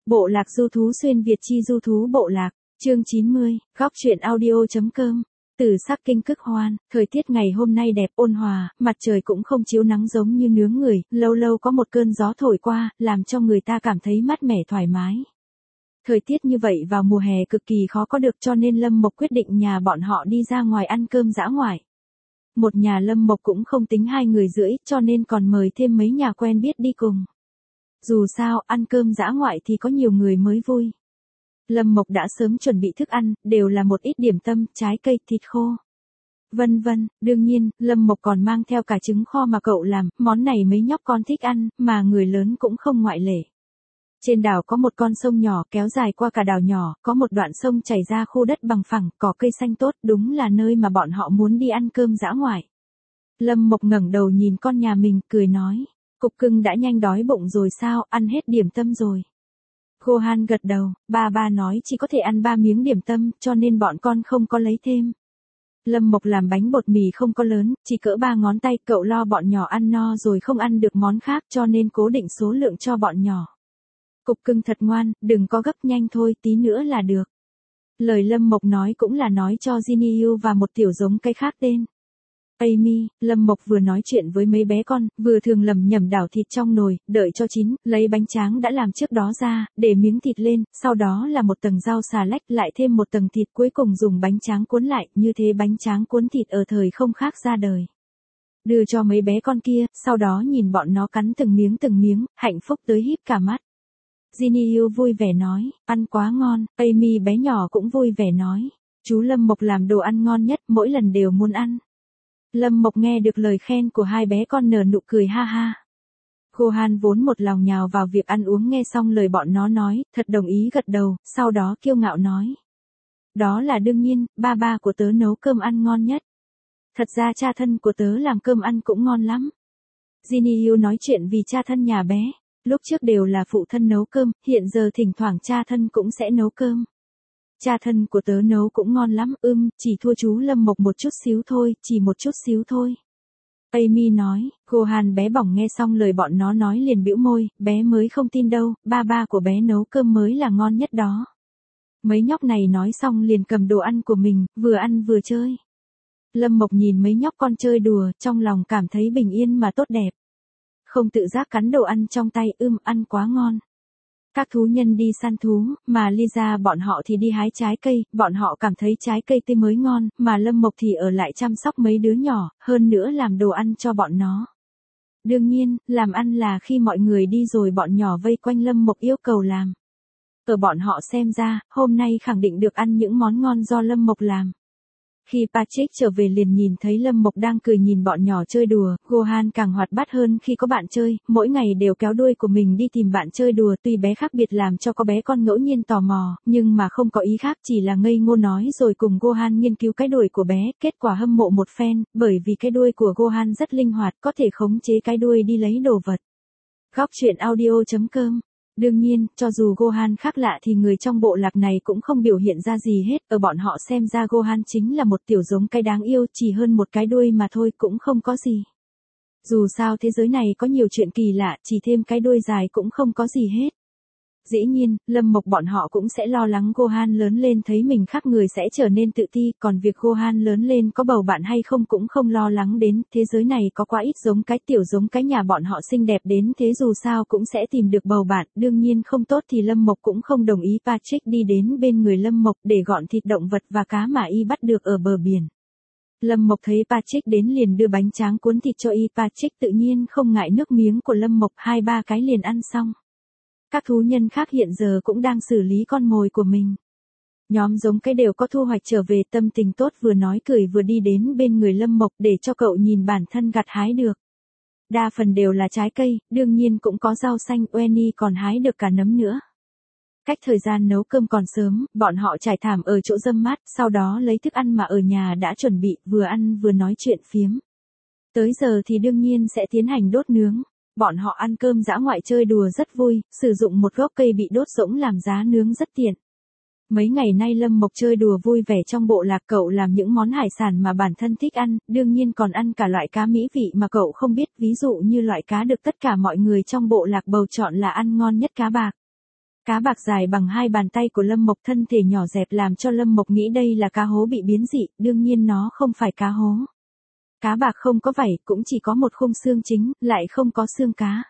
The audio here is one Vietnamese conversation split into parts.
Bộ lạc du thú xuyên Việt chi du thú bộ lạc, chương 90, góc truyện audio.com. Từ sắc kinh cực hoan, thời tiết ngày hôm nay đẹp ôn hòa, mặt trời cũng không chiếu nắng giống như nướng người, lâu lâu có một cơn gió thổi qua, làm cho người ta cảm thấy mát mẻ thoải mái. Thời tiết như vậy vào mùa hè cực kỳ khó có được, cho nên Lâm Mộc quyết định nhà bọn họ đi ra ngoài ăn cơm dã ngoại. Một nhà Lâm Mộc cũng không tính 2 người rưỡi, cho nên còn mời thêm mấy nhà quen biết đi cùng. Dù sao, ăn cơm dã ngoại thì có nhiều người mới vui. Lâm Mộc đã sớm chuẩn bị thức ăn, đều là một ít điểm tâm, trái cây, thịt khô. Vân vân, đương nhiên, Lâm Mộc còn mang theo cả trứng kho mà cậu làm, món này mấy nhóc con thích ăn, mà người lớn cũng không ngoại lệ. Trên đảo có một con sông nhỏ kéo dài qua cả đảo nhỏ, có một đoạn sông chảy ra khu đất bằng phẳng, cỏ cây xanh tốt, đúng là nơi mà bọn họ muốn đi ăn cơm dã ngoại. Lâm Mộc ngẩng đầu nhìn con nhà mình, cười nói. Cục cưng đã nhanh đói bụng rồi sao, ăn hết điểm tâm rồi. Gohan gật đầu, ba nói chỉ có thể ăn 3 miếng điểm tâm, cho nên bọn con không có lấy thêm. Lâm Mộc làm bánh bột mì không có lớn, chỉ cỡ 3 ngón tay, cậu lo bọn nhỏ ăn no rồi không ăn được món khác, cho nên cố định số lượng cho bọn nhỏ. Cục cưng thật ngoan, đừng có gấp, nhanh thôi, tí nữa là được. Lời Lâm Mộc nói cũng là nói cho Jinyu và một tiểu giống cây khác tên. Amy, Lâm Mộc vừa nói chuyện với mấy bé con, vừa thường lẩm nhẩm đảo thịt trong nồi, đợi cho chín, lấy bánh tráng đã làm trước đó ra, để miếng thịt lên, sau đó là một tầng rau xà lách, lại thêm một tầng thịt, cuối cùng dùng bánh tráng cuốn lại, như thế bánh tráng cuốn thịt ở thời không khác ra đời. Đưa cho mấy bé con kia, sau đó nhìn bọn nó cắn từng miếng, hạnh phúc tới híp cả mắt. Jinyu vui vẻ nói, ăn quá ngon, Amy bé nhỏ cũng vui vẻ nói, chú Lâm Mộc làm đồ ăn ngon nhất, mỗi lần đều muốn ăn. Lâm Mộc nghe được lời khen của hai bé con nở nụ cười ha ha. Gohan vốn một lòng nhào vào việc ăn uống, nghe xong lời bọn nó nói, thật đồng ý gật đầu, sau đó kiêu ngạo nói. Đó là đương nhiên, ba của tớ nấu cơm ăn ngon nhất. Thật ra cha thân của tớ làm cơm ăn cũng ngon lắm. Jinyu nói chuyện vì cha thân nhà bé, lúc trước đều là phụ thân nấu cơm, hiện giờ thỉnh thoảng cha thân cũng sẽ nấu cơm. Cha thân của tớ nấu cũng ngon lắm, chỉ thua chú Lâm Mộc một chút xíu thôi, chỉ một chút xíu thôi. Amy nói, Gohan bé bỏng nghe xong lời bọn nó nói liền bĩu môi, bé mới không tin đâu, ba của bé nấu cơm mới là ngon nhất đó. Mấy nhóc này nói xong liền cầm đồ ăn của mình, vừa ăn vừa chơi. Lâm Mộc nhìn mấy nhóc con chơi đùa, trong lòng cảm thấy bình yên mà tốt đẹp. Không tự giác cắn đồ ăn trong tay, ăn quá ngon. Các thú nhân đi săn thú, mà Lisa bọn họ thì đi hái trái cây, bọn họ cảm thấy trái cây tươi mới ngon, mà Lâm Mộc thì ở lại chăm sóc mấy đứa nhỏ, hơn nữa làm đồ ăn cho bọn nó. Đương nhiên, làm ăn là khi mọi người đi rồi bọn nhỏ vây quanh Lâm Mộc yêu cầu làm. Ở bọn họ xem ra, hôm nay khẳng định được ăn những món ngon do Lâm Mộc làm. Khi Patrick trở về liền nhìn thấy Lâm Mộc đang cười nhìn bọn nhỏ chơi đùa, Gohan càng hoạt bát hơn khi có bạn chơi, mỗi ngày đều kéo đuôi của mình đi tìm bạn chơi đùa, tuy bé khác biệt làm cho có bé con ngẫu nhiên tò mò, nhưng mà không có ý khác, chỉ là ngây ngô nói rồi cùng Gohan nghiên cứu cái đuôi của bé, kết quả hâm mộ một phen, bởi vì cái đuôi của Gohan rất linh hoạt, có thể khống chế cái đuôi đi lấy đồ vật. Góc truyện audio.com. Đương nhiên, cho dù Gohan khác lạ thì người trong bộ lạc này cũng không biểu hiện ra gì hết, ở bọn họ xem ra Gohan chính là một tiểu giống cái đáng yêu, chỉ hơn một cái đuôi mà thôi cũng không có gì. Dù sao thế giới này có nhiều chuyện kỳ lạ, chỉ thêm cái đuôi dài cũng không có gì hết. Dĩ nhiên, Lâm Mộc bọn họ cũng sẽ lo lắng Gohan lớn lên thấy mình khác người sẽ trở nên tự ti, còn việc Gohan lớn lên có bầu bạn hay không cũng không lo lắng đến, thế giới này có quá ít giống cái tiểu giống cái nhà bọn họ xinh đẹp đến thế dù sao cũng sẽ tìm được bầu bạn, đương nhiên không tốt thì Lâm Mộc cũng không đồng ý Patrick đi đến bên người Lâm Mộc để gọn thịt động vật và cá mà y bắt được ở bờ biển. Lâm Mộc thấy Patrick đến liền đưa bánh tráng cuốn thịt cho y, Patrick tự nhiên không ngại nước miếng của Lâm Mộc, 2-3 cái liền ăn xong. Các thú nhân khác hiện giờ cũng đang xử lý con mồi của mình. Nhóm giống cái đều có thu hoạch trở về, tâm tình tốt, vừa nói cười vừa đi đến bên người Lâm Mộc để cho cậu nhìn bản thân gặt hái được. Đa phần đều là trái cây, đương nhiên cũng có rau xanh, Wenny còn hái được cả nấm nữa. Cách thời gian nấu cơm còn sớm, bọn họ trải thảm ở chỗ râm mát, sau đó lấy thức ăn mà ở nhà đã chuẩn bị, vừa ăn vừa nói chuyện phiếm. Tới giờ thì đương nhiên sẽ tiến hành đốt nướng. Bọn họ ăn cơm dã ngoại chơi đùa rất vui, sử dụng một gốc cây bị đốt rỗng làm giá nướng rất tiện. Mấy ngày nay Lâm Mộc chơi đùa vui vẻ trong bộ lạc, cậu làm những món hải sản mà bản thân thích ăn, đương nhiên còn ăn cả loại cá mỹ vị mà cậu không biết, ví dụ như loại cá được tất cả mọi người trong bộ lạc bầu chọn là ăn ngon nhất, cá bạc. Cá bạc dài bằng 2 bàn tay của Lâm Mộc, thân thể nhỏ dẹp làm cho Lâm Mộc nghĩ đây là cá hố bị biến dị, đương nhiên nó không phải cá hố. Cá bạc không có vảy, cũng chỉ có một khung xương chính, lại không có xương cá.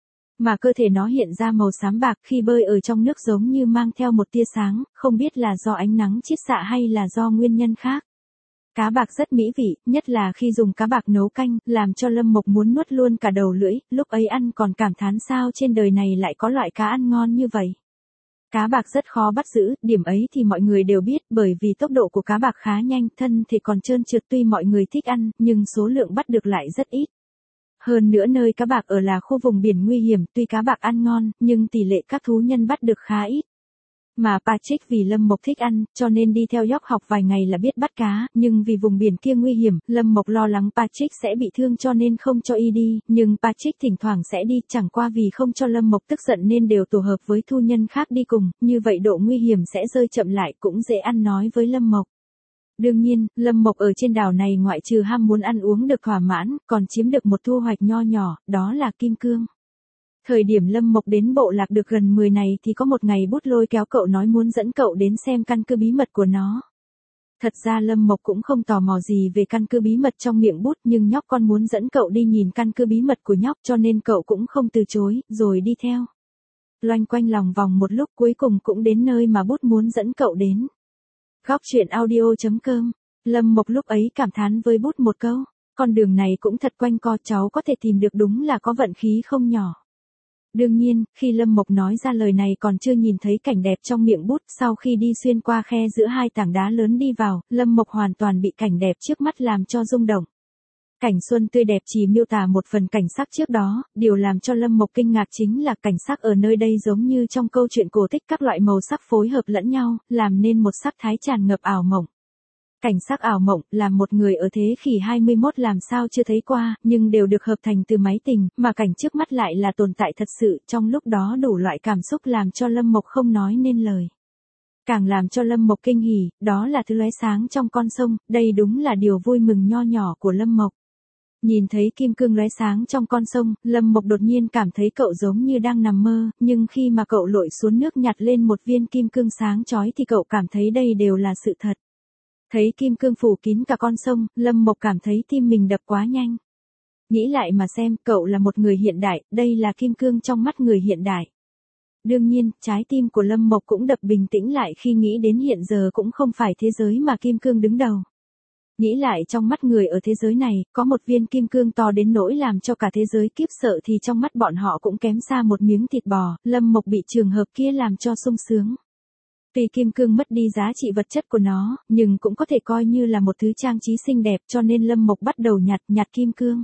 Mà cơ thể nó hiện ra màu xám bạc, khi bơi ở trong nước giống như mang theo một tia sáng, không biết là do ánh nắng chiết xạ hay là do nguyên nhân khác. Cá bạc rất mỹ vị, nhất là khi dùng cá bạc nấu canh, làm cho Lâm Mộc muốn nuốt luôn cả đầu lưỡi, lúc ấy ăn còn cảm thán sao trên đời này lại có loại cá ăn ngon như vậy. Cá bạc rất khó bắt giữ, điểm ấy thì mọi người đều biết, bởi vì tốc độ của cá bạc khá nhanh, thân thì còn trơn trượt, tuy mọi người thích ăn, nhưng số lượng bắt được lại rất ít. Hơn nữa nơi cá bạc ở là khu vùng biển nguy hiểm, tuy cá bạc ăn ngon, nhưng tỷ lệ các thú nhân bắt được khá ít. Mà Patrick vì Lâm Mộc thích ăn, cho nên đi theo York học vài ngày là biết bắt cá, nhưng vì vùng biển kia nguy hiểm, Lâm Mộc lo lắng Patrick sẽ bị thương cho nên không cho y đi, nhưng Patrick thỉnh thoảng sẽ đi, chẳng qua vì không cho Lâm Mộc tức giận nên đều tổ hợp với thu nhân khác đi cùng, như vậy độ nguy hiểm sẽ rơi chậm lại, cũng dễ ăn nói với Lâm Mộc. Đương nhiên, Lâm Mộc ở trên đảo này ngoại trừ ham muốn ăn uống được thỏa mãn, còn chiếm được một thu hoạch nho nhỏ, đó là kim cương. Thời điểm Lâm Mộc đến bộ lạc được gần 10 ngày thì có một ngày Bút lôi kéo cậu nói muốn dẫn cậu đến xem căn cứ bí mật của nó. Thật ra Lâm Mộc cũng không tò mò gì về căn cứ bí mật trong miệng Bút, nhưng nhóc con muốn dẫn cậu đi nhìn căn cứ bí mật của nhóc cho nên cậu cũng không từ chối, rồi đi theo. Loanh quanh lòng vòng một lúc cuối cùng cũng đến nơi mà Bút muốn dẫn cậu đến. Góc truyện audio.com. Lâm Mộc lúc ấy cảm thán với Bút một câu, con đường này cũng thật quanh co, cháu có thể tìm được đúng là có vận khí không nhỏ. Đương nhiên, khi Lâm Mộc nói ra lời này còn chưa nhìn thấy cảnh đẹp trong miệng Bút, sau khi đi xuyên qua khe giữa hai tảng đá lớn đi vào, Lâm Mộc hoàn toàn bị cảnh đẹp trước mắt làm cho rung động. Cảnh xuân tươi đẹp chỉ miêu tả một phần cảnh sắc trước đó, điều làm cho Lâm Mộc kinh ngạc chính là cảnh sắc ở nơi đây giống như trong câu chuyện cổ tích, các loại màu sắc phối hợp lẫn nhau, làm nên một sắc thái tràn ngập ảo mộng. Cảnh sắc ảo mộng, làm một người ở thế kỷ 21 làm sao chưa thấy qua, nhưng đều được hợp thành từ máy tình, mà cảnh trước mắt lại là tồn tại thật sự, trong lúc đó đủ loại cảm xúc làm cho Lâm Mộc không nói nên lời. Càng làm cho Lâm Mộc kinh hỉ, đó là thứ lóe sáng trong con sông, đây đúng là điều vui mừng nho nhỏ của Lâm Mộc. Nhìn thấy kim cương lóe sáng trong con sông, Lâm Mộc đột nhiên cảm thấy cậu giống như đang nằm mơ, nhưng khi mà cậu lội xuống nước nhặt lên một viên kim cương sáng chói thì cậu cảm thấy đây đều là sự thật. Thấy kim cương phủ kín cả con sông, Lâm Mộc cảm thấy tim mình đập quá nhanh. Nghĩ lại mà xem, cậu là một người hiện đại, đây là kim cương trong mắt người hiện đại. Đương nhiên, trái tim của Lâm Mộc cũng đập bình tĩnh lại khi nghĩ đến hiện giờ cũng không phải thế giới mà kim cương đứng đầu. Nghĩ lại trong mắt người ở thế giới này, có một viên kim cương to đến nỗi làm cho cả thế giới kiếp sợ thì trong mắt bọn họ cũng kém xa một miếng thịt bò, Lâm Mộc bị trường hợp kia làm cho sung sướng. Tuy kim cương mất đi giá trị vật chất của nó, nhưng cũng có thể coi như là một thứ trang trí xinh đẹp cho nên Lâm Mộc bắt đầu nhặt kim cương.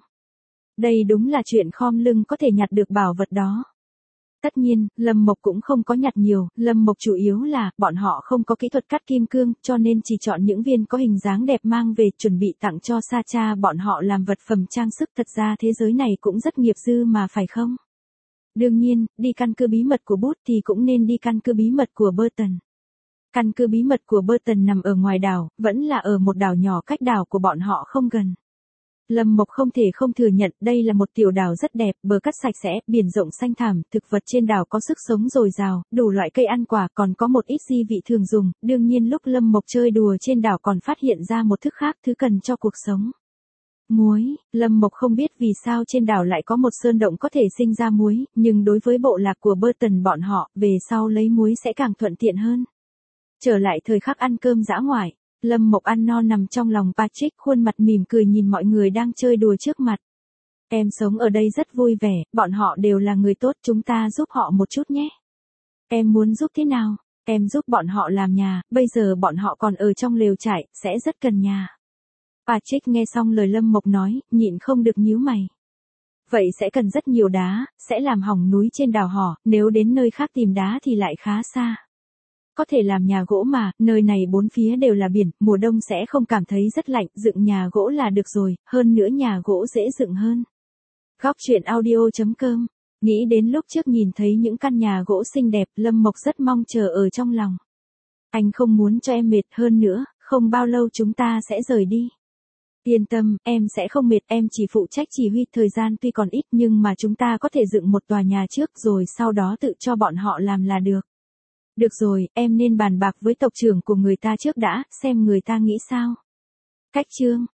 Đây đúng là chuyện khom lưng có thể nhặt được bảo vật đó. Tất nhiên, Lâm Mộc cũng không có nhặt nhiều, Lâm Mộc chủ yếu là, bọn họ không có kỹ thuật cắt kim cương, cho nên chỉ chọn những viên có hình dáng đẹp mang về chuẩn bị tặng cho Sa Cha bọn họ làm vật phẩm trang sức, thật ra thế giới này cũng rất nghiệp dư mà phải không? Đương nhiên, đi căn cứ bí mật của Bút thì cũng nên đi căn cứ bí mật của Burton. Căn cứ bí mật của Burton nằm ở ngoài đảo, vẫn là ở một đảo nhỏ cách đảo của bọn họ không gần. Lâm Mộc không thể không thừa nhận đây là một tiểu đảo rất đẹp, bờ cát sạch sẽ, biển rộng xanh thẳm, thực vật trên đảo có sức sống dồi dào, đủ loại cây ăn quả, còn có một ít di vị thường dùng. Đương nhiên lúc Lâm Mộc chơi đùa trên đảo còn phát hiện ra một thức khác, thứ cần cho cuộc sống. Muối, Lâm Mộc không biết vì sao trên đảo lại có một sơn động có thể sinh ra muối, nhưng đối với bộ lạc của Burton bọn họ, về sau lấy muối sẽ càng thuận tiện hơn. Trở lại thời khắc ăn cơm dã ngoại, Lâm Mộc ăn no nằm trong lòng Patrick, khuôn mặt mỉm cười nhìn mọi người đang chơi đùa trước mặt. Em sống ở đây rất vui vẻ, bọn họ đều là người tốt, chúng ta giúp họ một chút nhé. Em muốn giúp thế nào? Em giúp bọn họ làm nhà, bây giờ bọn họ còn ở trong lều trại, sẽ rất cần nhà. Patrick nghe xong lời Lâm Mộc nói, nhịn không được nhíu mày. Vậy sẽ cần rất nhiều đá, sẽ làm hỏng núi trên đảo họ, nếu đến nơi khác tìm đá thì lại khá xa. Có thể làm nhà gỗ mà, nơi này bốn phía đều là biển, mùa đông sẽ không cảm thấy rất lạnh, dựng nhà gỗ là được rồi, hơn nữa nhà gỗ dễ dựng hơn. Góc truyện audio.com. Nghĩ đến lúc trước nhìn thấy những căn nhà gỗ xinh đẹp, Lâm Mộc rất mong chờ ở trong lòng. Anh không muốn cho em mệt, hơn nữa, không bao lâu chúng ta sẽ rời đi. Yên tâm, em sẽ không mệt, em chỉ phụ trách chỉ huy, thời gian tuy còn ít nhưng mà chúng ta có thể dựng một tòa nhà trước rồi sau đó tự cho bọn họ làm là được. Được rồi, em nên bàn bạc với tộc trưởng của người ta trước đã, xem người ta nghĩ sao. Cách chương